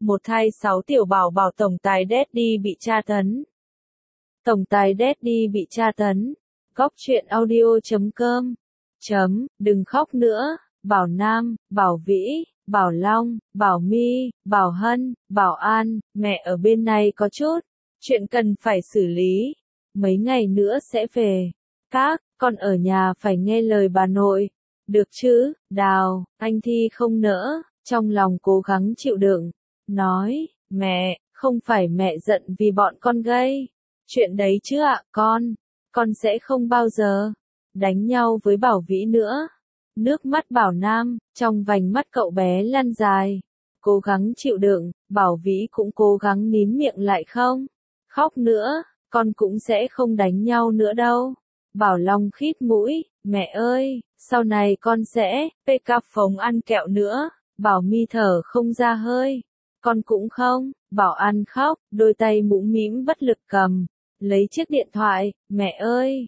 Một thai 6 tiểu bảo bảo tổng tài Daddy bị tra tấn. Tổng tài Daddy bị tra tấn. Góc truyện audio.com. Đừng khóc nữa. Bảo Nam, Bảo Vĩ, Bảo Long, Bảo My, Bảo Hân, Bảo An, mẹ ở bên này có chút chuyện cần phải xử lý. Mấy ngày nữa sẽ về. Các con ở nhà phải nghe lời bà nội. Được chứ, Đào, anh Thi không nỡ, trong lòng cố gắng chịu đựng. Nói, mẹ, không phải mẹ giận vì bọn con gây chuyện đấy chứ ạ, con sẽ không bao giờ đánh nhau với Bảo Vĩ nữa. Nước mắt Bảo Nam, trong vành mắt cậu bé lăn dài. Cố gắng chịu đựng, Bảo Vĩ cũng cố gắng nín miệng lại không khóc nữa, con cũng sẽ không đánh nhau nữa đâu. Bảo Long khít mũi, mẹ ơi, sau này con sẽ PK phóng ăn kẹo nữa. Bảo My thở không ra hơi. Con cũng không. Bảo An khóc, đôi tay mũm mĩm bất lực cầm lấy chiếc điện thoại. Mẹ ơi,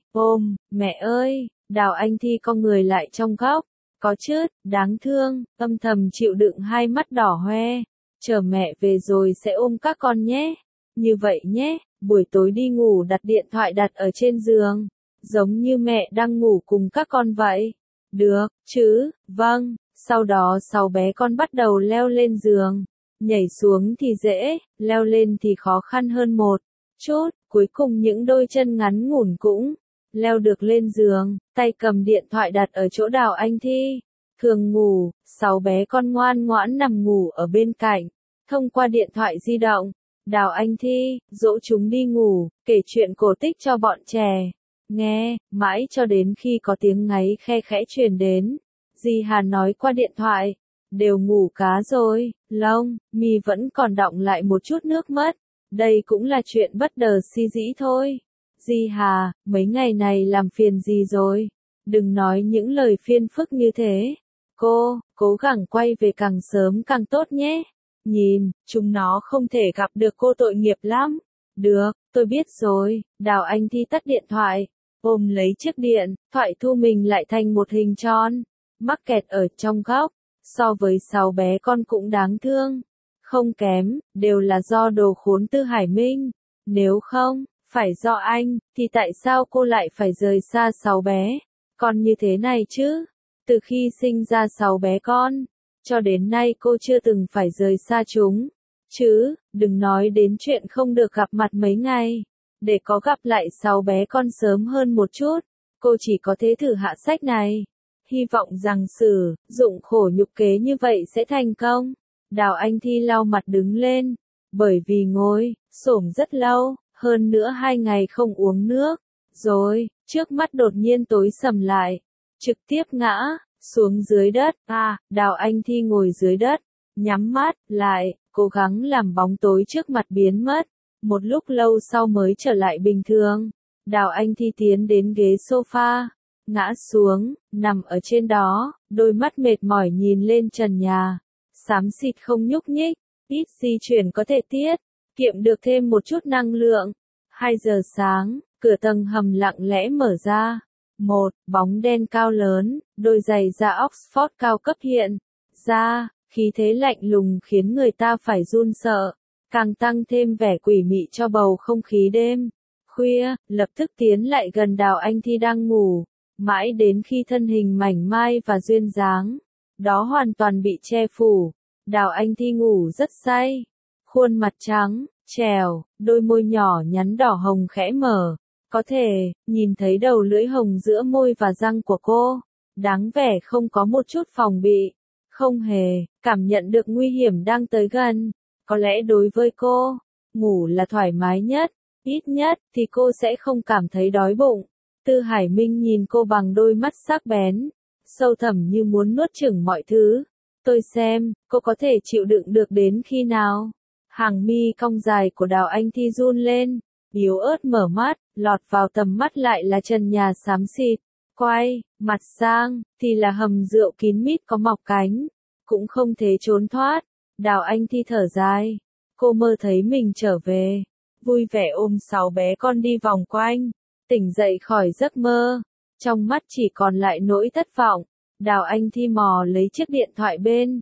mẹ ơi, Đào anh Thi con người lại trong góc. Có chút, đáng thương, âm thầm chịu đựng hai mắt đỏ hoe. Chờ mẹ về rồi sẽ ôm các con nhé. Như vậy nhé, buổi tối đi ngủ đặt điện thoại đặt ở trên giường. Giống như mẹ đang ngủ cùng các con vậy. Được, chứ, vâng. Sau đó 6 bé con bắt đầu leo lên giường. Nhảy xuống thì dễ, leo lên thì khó khăn hơn một chút. Cuối cùng những đôi chân ngắn ngủn cũng leo được lên giường, tay cầm điện thoại đặt ở chỗ Đào anh Thi. Thường ngủ, 6 bé con ngoan ngoãn nằm ngủ ở bên cạnh. Thông qua điện thoại di động, Đào anh Thi dỗ chúng đi ngủ, kể chuyện cổ tích cho bọn trẻ nghe, mãi cho đến khi có tiếng ngáy khe khẽ truyền đến. Dì Hà nói qua điện thoại, đều ngủ cá rồi. Long, My vẫn còn đọng lại một chút nước mắt. Đây cũng là chuyện bất đờ si dĩ thôi. Dì Hà, mấy ngày này làm phiền gì rồi? Đừng nói những lời phiền phức như thế. Cô, cố gắng quay về càng sớm càng tốt nhé. Nhìn, chúng nó không thể gặp được cô tội nghiệp lắm. Được, tôi biết rồi. Đào anh Thi tắt điện thoại, ôm lấy chiếc điện thoại thu mình lại thành một hình tròn, mắc kẹt ở trong góc. So với 6 bé con cũng đáng thương. Không kém, đều là do đồ khốn Tư Hải Minh. Nếu không phải do anh, thì tại sao cô lại phải rời xa 6 bé con như thế này chứ? Từ khi sinh ra 6 bé con, cho đến nay cô chưa từng phải rời xa chúng. Chứ, đừng nói đến chuyện không được gặp mặt mấy ngày. Để có gặp lại 6 bé con sớm hơn một chút, cô chỉ có thể thử hạ sách này. Hy vọng rằng sử dụng khổ nhục kế như vậy sẽ thành công. Đào anh Thi lau mặt đứng lên, bởi vì ngồi xổm rất lâu, hơn nữa 2 ngày không uống nước, rồi, trước mắt đột nhiên tối sầm lại, trực tiếp ngã xuống dưới đất. Đào anh Thi ngồi dưới đất, nhắm mắt lại, cố gắng làm bóng tối trước mặt biến mất. Một lúc lâu sau mới trở lại bình thường. Đào anh Thi tiến đến ghế sofa, ngã xuống, nằm ở trên đó, đôi mắt mệt mỏi nhìn lên trần nhà. Xám xịt không nhúc nhích, ít di chuyển có thể tiết kiệm được thêm một chút năng lượng. 2 giờ sáng, cửa tầng hầm lặng lẽ mở ra. Một bóng đen cao lớn, đôi giày da Oxford cao cấp hiện ra, khí thế lạnh lùng khiến người ta phải run sợ, càng tăng thêm vẻ quỷ mị cho bầu không khí đêm khuya. Lập tức tiến lại gần Đào anh Thi đang ngủ, mãi đến khi thân hình mảnh mai và duyên dáng đó hoàn toàn bị che phủ. Đào anh Thi ngủ rất say, khuôn mặt trắng trẻo, đôi môi nhỏ nhắn đỏ hồng khẽ mở, có thể nhìn thấy đầu lưỡi hồng giữa môi và răng của cô, đáng vẻ không có một chút phòng bị, không hề cảm nhận được nguy hiểm đang tới gần. Có lẽ đối với cô, ngủ là thoải mái nhất, ít nhất thì cô sẽ không cảm thấy đói bụng. Tư Hải Minh nhìn cô bằng đôi mắt sắc bén, sâu thẳm như muốn nuốt chửng mọi thứ. Tôi xem, cô có thể chịu đựng được đến khi nào? Hàng mi cong dài của Đào anh Thi run lên, yếu ớt mở mắt, lọt vào tầm mắt lại là trần nhà xám xịt. Quay mặt sang, thì là hầm rượu kín mít có mọc cánh, cũng không thể trốn thoát. Đào anh Thi thở dài, cô mơ thấy mình trở về, vui vẻ ôm 6 bé con đi vòng quanh, tỉnh dậy khỏi giấc mơ, trong mắt chỉ còn lại nỗi thất vọng. Đào anh Thi mò lấy chiếc điện thoại bên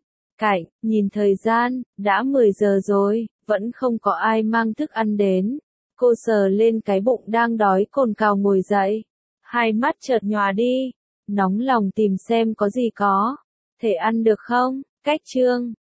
cạnh, nhìn thời gian, đã 10 giờ rồi, vẫn không có ai mang thức ăn đến. Cô sờ lên cái bụng đang đói cồn cào ngồi dậy. Hai mắt chợt nhòa đi. Nóng lòng tìm xem có gì có thể ăn được không? Cách chương